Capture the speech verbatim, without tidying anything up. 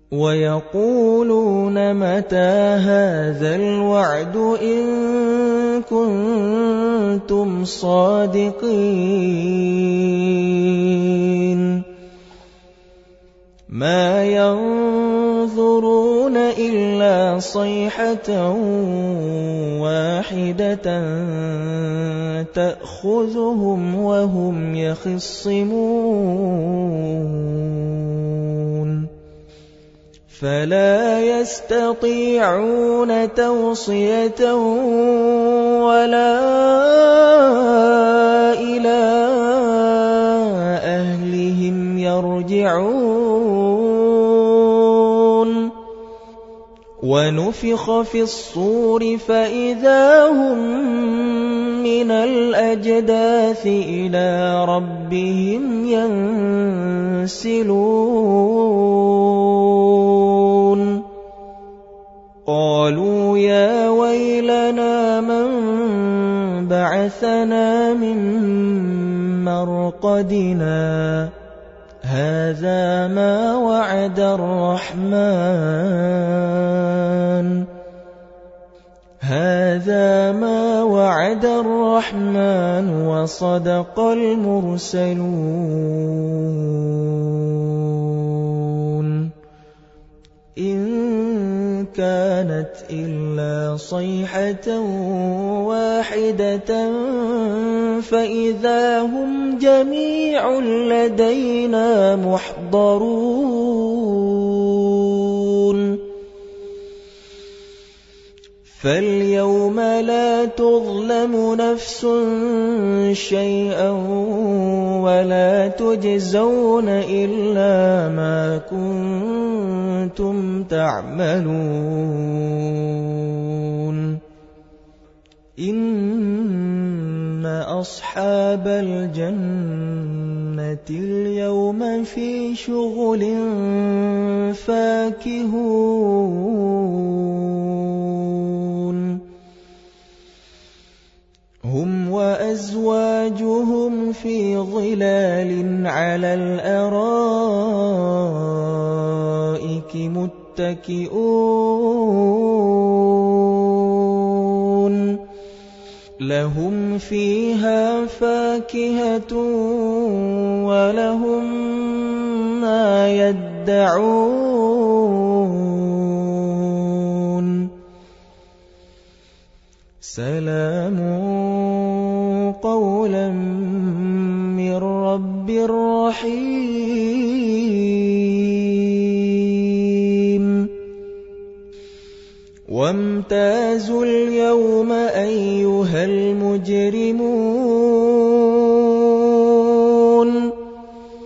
وَيَقُولُونَ مَتَىٰ هَٰذَا الْوَعْدُ إِن كُنتُمْ صَادِقِينَ مَا يَنظُرُونَ إِلَّا صَيْحَةً وَاحِدَةً تَأْخُذُهُمْ وَهُمْ يَخِصِّمُونَ فَلَا يَسْتَطِيعُونَ تَوْصِيَةً وَلَا إِلَىٰ أَهْلِهِمْ يَرْجِعُونَ وَنُفِخَ فِي الصُّورِ فَإِذَا هُم مِّنَ الْأَجْدَاثِ إِلَىٰ رَبِّهِمْ يَنسِلُونَ قَالُوا يَا وَيْلَنَا مَن بَعَثَنَا مِن مَّرْقَدِنَا هَٰذَا مَا وَعَدَ الرَّحْمَٰنُ هَٰذَا مَا وَعَدَ الرَّحْمَٰنُ وَصَدَقَ الْمُرْسَلُونَ إِن كَانَتْ إِلَّا صَيْحَةً وَاحِدَةً فَإِذَا هُمْ جَمِيعٌ لَّدَيْنَا مُحْضَرُونَ فَالْيَوْمَ لَا تُظْلَمُ نَفْسٌ شَيْئًا وَلَا تُجْزَوْنَ إِلَّا مَا كُنتُمْ تَعْمَلُونَ إِنَّ أَصْحَابَ الْجَنَّةِ الْيَوْمَ فِي شُغُلٍ فَاكِهُونَ هُمْ وَأَزْوَاجُهُمْ فِي ظِلَالٍ عَلَى الْأَرَائِكِ مُتَّكِئُونَ لَهُمْ فِيهَا فَاكِهَةٌ وَلَهُم مَّا يَدَّعُونَ سَلَامٌ قَوْلًا مِّن رَّبٍّ رَّحِيمٍ وَامْتَازُوا الْيَوْمَ أَيُّهَا الْمُجْرِمُونَ